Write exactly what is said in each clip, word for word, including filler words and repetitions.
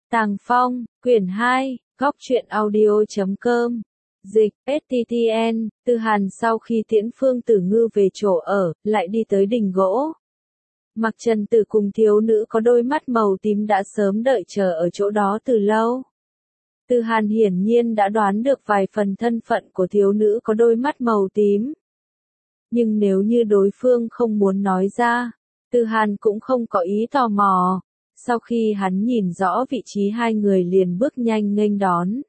Tàng Phong, quyển hai, góc truyện audio chấm com. Dịch, ét tê tê en, Từ Hàn sau khi tiễn Phương Tử Ngư về chỗ ở, lại đi tới đình gỗ. Mặc Trần Tử cùng thiếu nữ có đôi mắt màu tím đã sớm đợi chờ ở chỗ đó từ lâu. Từ Hàn hiển nhiên đã đoán được vài phần thân phận của thiếu nữ có đôi mắt màu tím. Nhưng nếu như đối phương không muốn nói ra, Từ Hàn cũng không có ý tò mò. Sau khi hắn nhìn rõ vị trí hai người liền bước nhanh nghênh đón.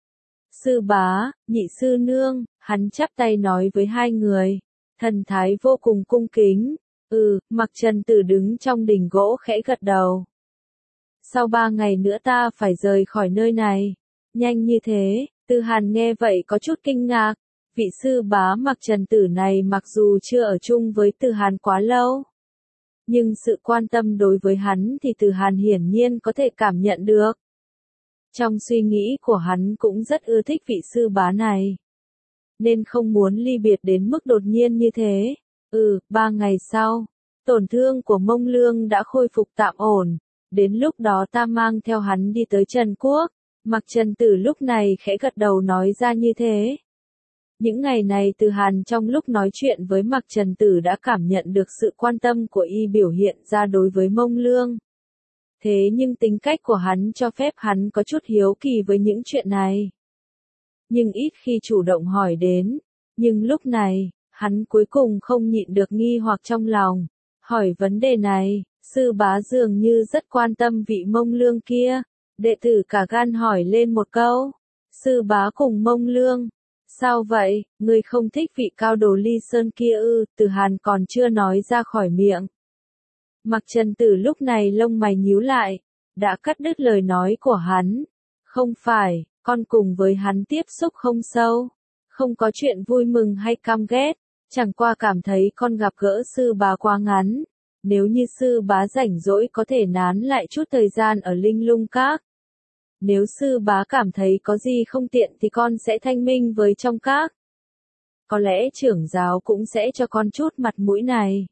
Sư bá, nhị sư nương, hắn chắp tay nói với hai người. Thần thái vô cùng cung kính. Ừ, Mặc Trần Tử đứng trong đình gỗ khẽ gật đầu. Sau ba ngày nữa ta phải rời khỏi nơi này. Nhanh như thế, Từ Hàn nghe vậy có chút kinh ngạc. Vị sư bá Mặc Trần Tử này mặc dù chưa ở chung với Từ Hàn quá lâu, nhưng sự quan tâm đối với hắn thì Từ Hàn hiển nhiên có thể cảm nhận được. Trong suy nghĩ của hắn cũng rất ưa thích vị sư bá này, nên không muốn ly biệt đến mức đột nhiên như thế. Ừ, ba ngày sau, tổn thương của Mông Lương đã khôi phục tạm ổn, đến lúc đó ta mang theo hắn đi tới Trần Quốc. Mặc Trần Tử lúc này khẽ gật đầu nói ra như thế. Những ngày này Từ Hàn trong lúc nói chuyện với Mặc Trần Tử đã cảm nhận được sự quan tâm của y biểu hiện ra đối với Mông Lương. Thế nhưng tính cách của hắn cho phép hắn có chút hiếu kỳ với những chuyện này. Nhưng ít khi chủ động hỏi đến. Nhưng lúc này, hắn cuối cùng không nhịn được nghi hoặc trong lòng. Hỏi vấn đề này, sư bá dường như rất quan tâm vị Mông Lương kia. Đệ tử cả gan hỏi lên một câu. Sư bá cùng Mông Lương. Sao vậy, ngươi không thích vị cao đồ Ly Sơn kia ư? Từ Hàn còn chưa nói ra khỏi miệng. Mặc Trần Tử lúc này lông mày nhíu lại, đã cắt đứt lời nói của hắn. Không phải, con cùng với hắn tiếp xúc không sâu, không có chuyện vui mừng hay căm ghét, chẳng qua cảm thấy con gặp gỡ sư bá quá ngắn. Nếu như sư bá rảnh rỗi có thể nán lại chút thời gian ở Linh Lung Các. Nếu sư bá cảm thấy có gì không tiện thì con sẽ thanh minh với trong các. Có lẽ trưởng giáo cũng sẽ cho con chút mặt mũi này.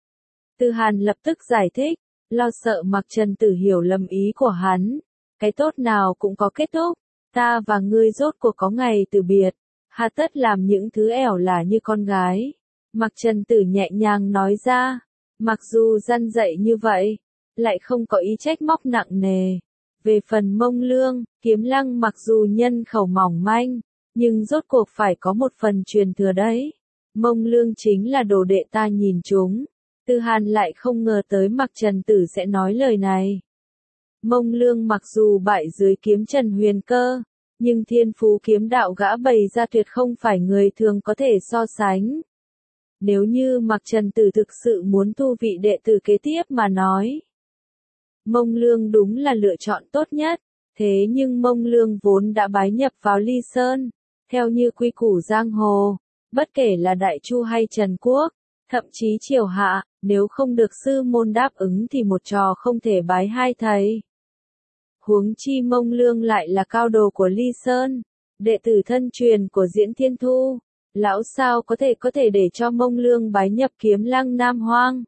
Từ Hàn lập tức giải thích, lo sợ Mặc Trần Tử hiểu lầm ý của hắn. Cái tốt nào cũng có kết thúc, ta và ngươi rốt cuộc có ngày từ biệt, hà tất làm những thứ ẻo lả như con gái. Mặc Trần Tử nhẹ nhàng nói ra, mặc dù răn dạy như vậy, lại không có ý trách móc nặng nề. Về phần Mông Lương, Kiếm Lăng mặc dù nhân khẩu mỏng manh, nhưng rốt cuộc phải có một phần truyền thừa đấy. Mông Lương chính là đồ đệ ta nhìn chúng. Từ Hàn lại không ngờ tới Mặc Trần Tử sẽ nói lời này. Mông Lương mặc dù bại dưới kiếm Trần Huyền Cơ, nhưng thiên phú kiếm đạo gã bày ra tuyệt không phải người thường có thể so sánh. Nếu như Mặc Trần Tử thực sự muốn thu vị đệ tử kế tiếp mà nói, Mông Lương đúng là lựa chọn tốt nhất. Thế nhưng Mông Lương vốn đã bái nhập vào Ly Sơn, theo như quy củ giang hồ, bất kể là Đại Chu hay Trần Quốc, thậm chí Triều Hạ, nếu không được sư môn đáp ứng thì một trò không thể bái hai thầy. Huống chi Mông Lương lại là cao đồ của Ly Sơn, đệ tử thân truyền của Diễn Thiên Thu, lão sao có thể có thể để cho Mông Lương bái nhập Kiếm Lăng Nam Hoang.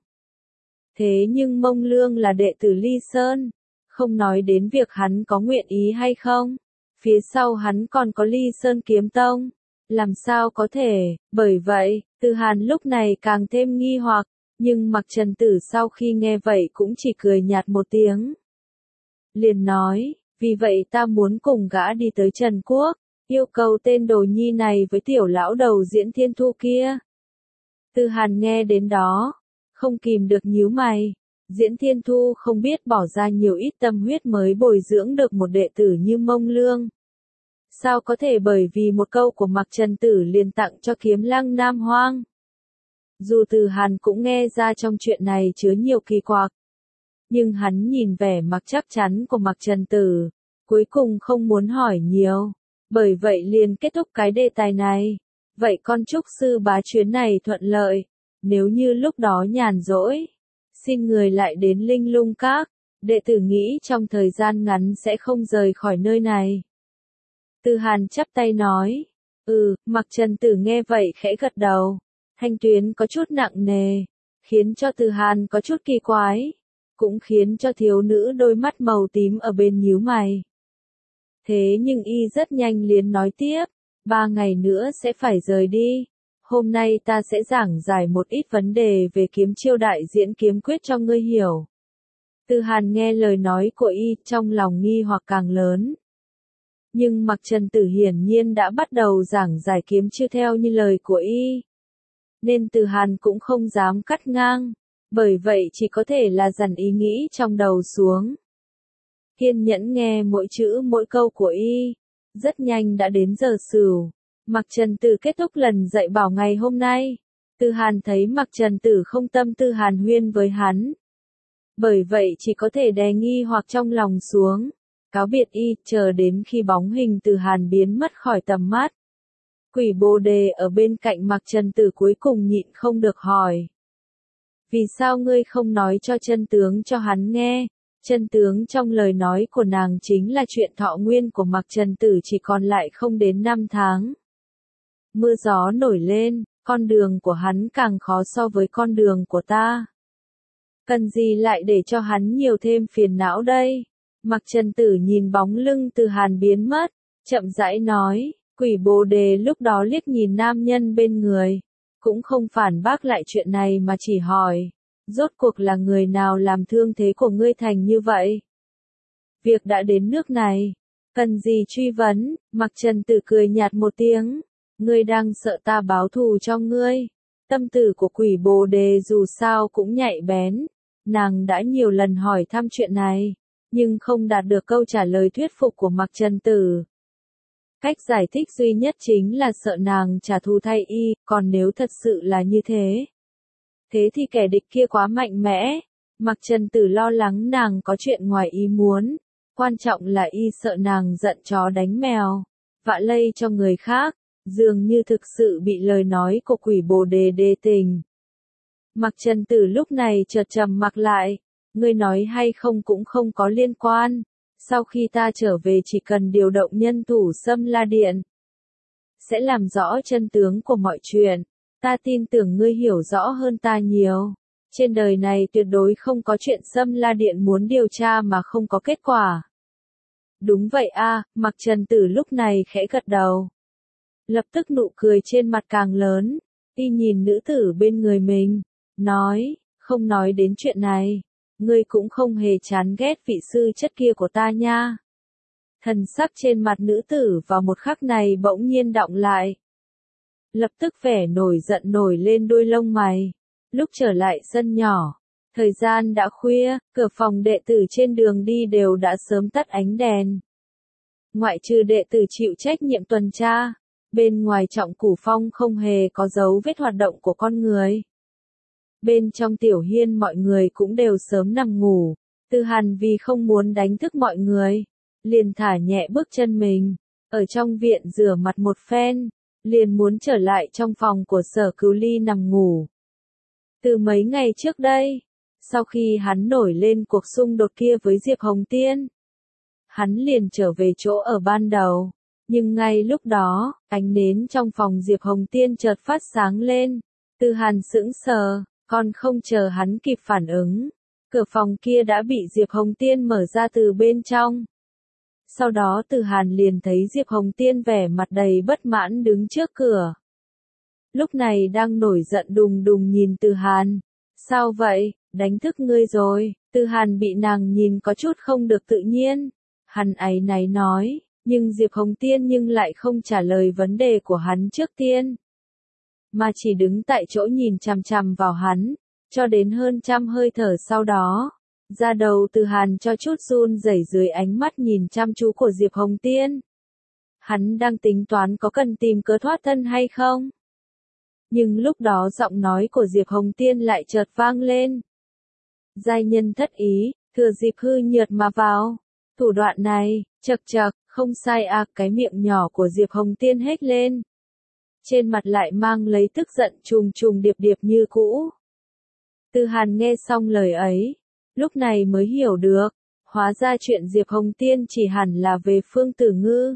Thế nhưng Mông Lương là đệ tử Ly Sơn, không nói đến việc hắn có nguyện ý hay không, phía sau hắn còn có Ly Sơn Kiếm Tông, làm sao có thể. Bởi vậy, Từ Hàn lúc này càng thêm nghi hoặc, nhưng Mặc Trần Tử sau khi nghe vậy cũng chỉ cười nhạt một tiếng. Liền nói, vì vậy ta muốn cùng gã đi tới Trần Quốc, yêu cầu tên đồ nhi này với tiểu lão đầu Diễn Thiên Thu kia. Từ Hàn nghe đến đó, không kìm được nhíu mày. Diễn Thiên Thu không biết bỏ ra nhiều ít tâm huyết mới bồi dưỡng được một đệ tử như Mông Lương. Sao có thể bởi vì một câu của Mặc Trần Tử liền tặng cho Kiếm Lăng Nam Hoang? Dù Từ Hàn cũng nghe ra trong chuyện này chứa nhiều kỳ quặc, nhưng hắn nhìn vẻ mặt chắc chắn của Mặc Trần Tử, cuối cùng không muốn hỏi nhiều, bởi vậy liền kết thúc cái đề tài này. Vậy con chúc sư bá chuyến này thuận lợi, nếu như lúc đó nhàn rỗi, xin người lại đến Linh Lung Các, đệ tử nghĩ trong thời gian ngắn sẽ không rời khỏi nơi này. Từ Hàn chắp tay nói, ừ, Mặc Trần Tử nghe vậy khẽ gật đầu, thanh tuyến có chút nặng nề, khiến cho Từ Hàn có chút kỳ quái. cũng khiến cho thiếu nữ đôi mắt màu tím ở bên nhíu mày. Thế nhưng y rất nhanh liền nói tiếp, ba ngày nữa sẽ phải rời đi. Hôm nay ta sẽ giảng giải một ít vấn đề về kiếm chiêu đại diễn kiếm quyết cho ngươi hiểu. Từ Hàn nghe lời nói của y, trong lòng nghi hoặc càng lớn. Nhưng Mạc Trần Tử hiển nhiên đã bắt đầu giảng giải kiếm chiêu theo như lời của y. Nên Từ Hàn cũng không dám cắt ngang, bởi vậy chỉ có thể là dằn ý nghĩ trong đầu xuống. Kiên nhẫn nghe mỗi chữ mỗi câu của y. Rất nhanh đã đến giờ sửu. Mạc Trần Tử kết thúc lần dạy bảo ngày hôm nay. Từ Hàn thấy Mạc Trần Tử không tâm tư hàn huyên với hắn. Bởi vậy chỉ có thể đè nghi hoặc trong lòng xuống. Cáo biệt y, chờ đến khi bóng hình Từ Hàn biến mất khỏi tầm mắt. Quỷ Bồ Đề ở bên cạnh Mạc Trần Tử cuối cùng nhịn không được hỏi. Vì sao ngươi không nói cho chân tướng cho hắn nghe? Chân tướng trong lời nói của nàng chính là chuyện thọ nguyên của Mạc Trần Tử chỉ còn lại không đến năm tháng. Mưa gió nổi lên, con đường của hắn càng khó so với con đường của ta. Cần gì lại để cho hắn nhiều thêm phiền não đây? Mạc Trần Tử nhìn bóng lưng Từ Hàn biến mất, chậm rãi nói, Quỷ Bồ Đề lúc đó liếc nhìn nam nhân bên người, cũng không phản bác lại chuyện này mà chỉ hỏi, rốt cuộc là người nào làm thương thế của ngươi thành như vậy? Việc đã đến nước này, cần gì truy vấn? Mạc Trần Tử cười nhạt một tiếng, ngươi đang sợ ta báo thù cho ngươi. Tâm tư của Quỷ Bồ Đề dù sao cũng nhạy bén, nàng đã nhiều lần hỏi thăm chuyện này, nhưng không đạt được câu trả lời thuyết phục của Mạc Trần Tử. Cách giải thích duy nhất chính là sợ nàng trả thù thay y, còn nếu thật sự là như thế. Thế thì kẻ địch kia quá mạnh mẽ. Mạc Trần Tử lo lắng nàng có chuyện ngoài ý muốn. Quan trọng là y sợ nàng giận chó đánh mèo, vạ lây cho người khác, dường như thực sự bị lời nói của Quỷ Bồ Đề đê tình. Mạc Trần Tử lúc này chợt trầm mặc lại, ngươi nói hay không cũng không có liên quan. Sau khi ta trở về chỉ cần điều động nhân thủ Xâm La Điện, sẽ làm rõ chân tướng của mọi chuyện. Ta tin tưởng ngươi hiểu rõ hơn ta nhiều. Trên đời này tuyệt đối không có chuyện Xâm La Điện muốn điều tra mà không có kết quả. Đúng vậy a, à, Mạc Trần Tử lúc này khẽ gật đầu. Lập tức nụ cười trên mặt càng lớn, y nhìn nữ tử bên người mình, nói, không nói đến chuyện này, ngươi cũng không hề chán ghét vị sư chất kia của ta nha. Thần sắc trên mặt nữ tử vào một khắc này bỗng nhiên đọng lại. Lập tức vẻ nổi giận nổi lên đuôi lông mày. Lúc trở lại sân nhỏ, thời gian đã khuya, cửa phòng đệ tử trên đường đi đều đã sớm tắt ánh đèn. Ngoại trừ đệ tử chịu trách nhiệm tuần tra, bên ngoài Trọng Cửu Phong không hề có dấu vết hoạt động của con người. Bên trong tiểu hiên mọi người cũng đều sớm nằm ngủ. Từ Hàn vì không muốn đánh thức mọi người, liền thả nhẹ bước chân mình, ở trong viện rửa mặt một phen, liền muốn trở lại trong phòng của Sở Cửu Ly nằm ngủ. Từ mấy ngày trước đây, sau khi hắn nổi lên cuộc xung đột kia với Diệp Hồng Tiên, hắn liền trở về chỗ ở ban đầu, nhưng ngay lúc đó, ánh nến trong phòng Diệp Hồng Tiên chợt phát sáng lên. Từ Hàn sững sờ, còn không chờ hắn kịp phản ứng, cửa phòng kia đã bị Diệp Hồng Tiên mở ra từ bên trong. Sau đó Từ Hàn liền thấy Diệp Hồng Tiên vẻ mặt đầy bất mãn đứng trước cửa. Lúc này đang nổi giận đùng đùng nhìn Từ Hàn. Sao vậy, đánh thức ngươi rồi? Từ Hàn bị nàng nhìn có chút không được tự nhiên. Hắn áy náy nói, nhưng Diệp Hồng Tiên nhưng lại không trả lời vấn đề của hắn trước tiên, mà chỉ đứng tại chỗ nhìn chằm chằm vào hắn, cho đến hơn trăm hơi thở sau đó. Da đầu Từ Hàn cho chút run rẩy dưới ánh mắt nhìn chăm chú của Diệp Hồng Tiên. Hắn đang tính toán có cần tìm cớ thoát thân hay không? Nhưng lúc đó giọng nói của Diệp Hồng Tiên lại chợt vang lên. Giai nhân thất ý, thừa dịp hư nhược mà vào. Thủ đoạn này, chậc chậc, không sai à, cái miệng nhỏ của Diệp Hồng Tiên hét lên. Trên mặt lại mang lấy tức giận trùng trùng điệp điệp như cũ. Từ Hàn nghe xong lời ấy, lúc này mới hiểu được, hóa ra chuyện Diệp Hồng Tiên chỉ hẳn là về Phương Tử Ngư.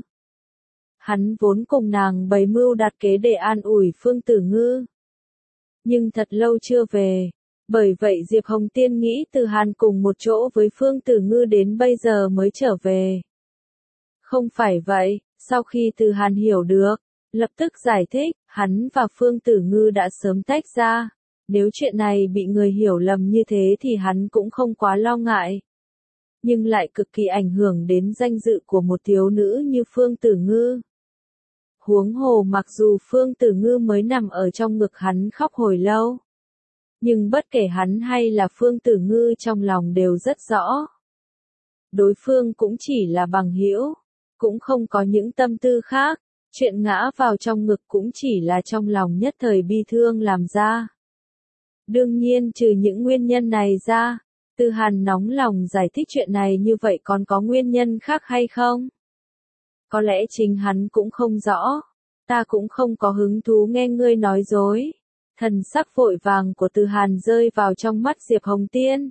Hắn vốn cùng nàng bày mưu đặt kế để an ủi Phương Tử Ngư. Nhưng thật lâu chưa về, Bởi vậy Diệp Hồng Tiên nghĩ Từ Hàn cùng một chỗ với Phương Tử Ngư đến bây giờ mới trở về. Không phải vậy, sau khi Từ Hàn hiểu được, lập tức giải thích, hắn và Phương Tử Ngư đã sớm tách ra. Nếu chuyện này bị người hiểu lầm như thế thì hắn cũng không quá lo ngại. Nhưng lại cực kỳ ảnh hưởng đến danh dự của một thiếu nữ như Phương Tử Ngư. Huống hồ mặc dù Phương Tử Ngư mới nằm ở trong ngực hắn khóc hồi lâu. Nhưng bất kể hắn hay là Phương Tử Ngư trong lòng đều rất rõ. Đối phương cũng chỉ là bằng hữu, cũng không có những tâm tư khác, chuyện ngã vào trong ngực cũng chỉ là trong lòng nhất thời bi thương làm ra. Đương nhiên trừ những nguyên nhân này ra, Từ Hàn nóng lòng giải thích chuyện này như vậy còn có nguyên nhân khác hay không? Có lẽ chính hắn cũng không rõ, ta cũng không có hứng thú nghe ngươi nói dối. Thần sắc vội vàng của Từ Hàn rơi vào trong mắt Diệp Hồng Tiên.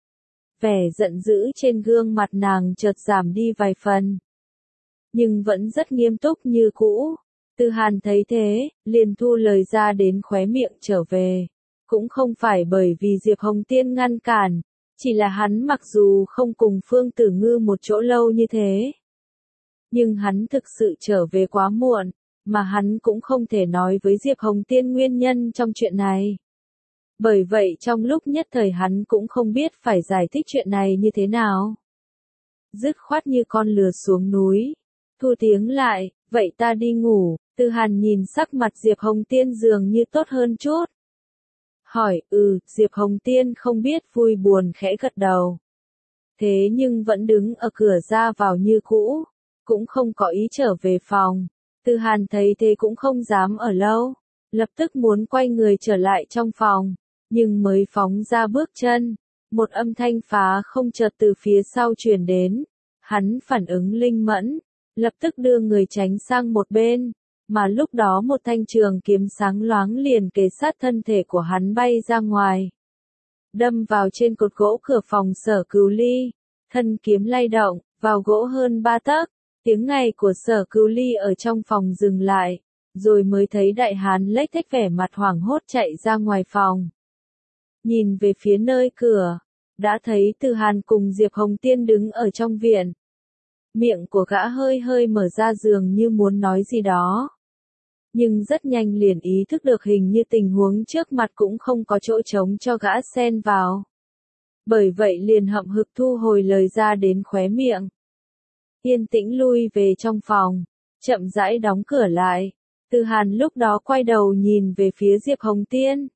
Vẻ giận dữ trên gương mặt nàng chợt giảm đi vài phần. Nhưng vẫn rất nghiêm túc như cũ. Từ Hàn thấy thế, liền thu lời ra đến khóe miệng trở về. Cũng không phải bởi vì Diệp Hồng Tiên ngăn cản, chỉ là hắn mặc dù không cùng Phương Tử Ngư một chỗ lâu như thế. Nhưng hắn thực sự trở về quá muộn, mà hắn cũng không thể nói với Diệp Hồng Tiên nguyên nhân trong chuyện này. Bởi vậy trong lúc nhất thời hắn cũng không biết phải giải thích chuyện này như thế nào. Dứt khoát như con lừa xuống núi. Thu tiếng lại, vậy ta đi ngủ. Từ Hàn nhìn sắc mặt Diệp Hồng Tiên dường như tốt hơn chút. Hỏi, ừ, Diệp Hồng Tiên không biết vui buồn khẽ gật đầu. Thế nhưng vẫn đứng ở cửa ra vào như cũ, cũng không có ý trở về phòng. Từ Hàn thấy thế cũng không dám ở lâu, lập tức muốn quay người trở lại trong phòng, nhưng mới phóng ra bước chân, một âm thanh phá không chợt từ phía sau truyền đến. Hắn phản ứng linh mẫn, lập tức đưa người tránh sang một bên, mà lúc đó một thanh trường kiếm sáng loáng liền kề sát thân thể của hắn bay ra ngoài. Đâm vào trên cột gỗ cửa phòng Sở Cửu Ly, thân kiếm lay động, vào gỗ hơn ba tấc, tiếng ngày của Sở Cửu Ly ở trong phòng dừng lại, rồi mới thấy đại hán lếch thếch vẻ mặt hoảng hốt chạy ra ngoài phòng. Nhìn về phía nơi cửa, đã thấy Từ Hàn cùng Diệp Hồng Tiên đứng ở trong viện. Miệng của gã hơi hơi mở ra dường như muốn nói gì đó. Nhưng rất nhanh liền ý thức được hình như tình huống trước mặt cũng không có chỗ trống cho gã xen vào. Bởi vậy liền hậm hực thu hồi lời ra đến khóe miệng. Yên tĩnh lui về trong phòng, chậm rãi đóng cửa lại. Từ Hàn lúc đó quay đầu nhìn về phía Diệp Hồng Tiên.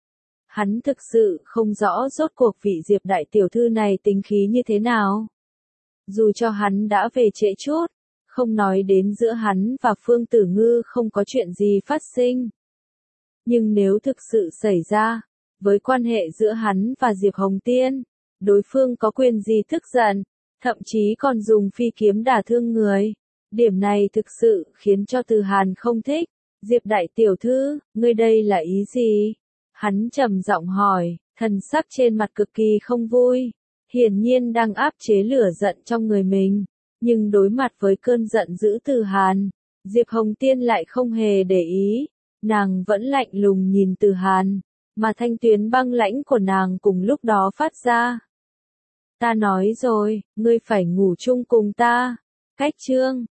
Hắn thực sự không rõ rốt cuộc vị Diệp đại tiểu thư này tính khí như thế nào. Dù cho hắn đã về trễ chút, không nói đến giữa hắn và Phương Tử Ngư không có chuyện gì phát sinh. Nhưng nếu thực sự xảy ra, với quan hệ giữa hắn và Diệp Hồng Tiên, đối phương có quyền gì tức giận, thậm chí còn dùng phi kiếm đả thương người. Điểm này thực sự khiến cho Từ Hàn không thích. Diệp đại tiểu thư, ngươi đây là ý gì? Hắn trầm giọng hỏi, thần sắc trên mặt cực kỳ không vui. Hiển nhiên đang áp chế lửa giận trong người mình. Nhưng đối mặt với cơn giận dữ Từ Hàn, Diệp Hồng Tiên lại không hề để ý. Nàng vẫn lạnh lùng nhìn Từ Hàn, mà thanh tuyến băng lãnh của nàng cùng lúc đó phát ra. Ta nói rồi, ngươi phải ngủ chung cùng ta. Cách chương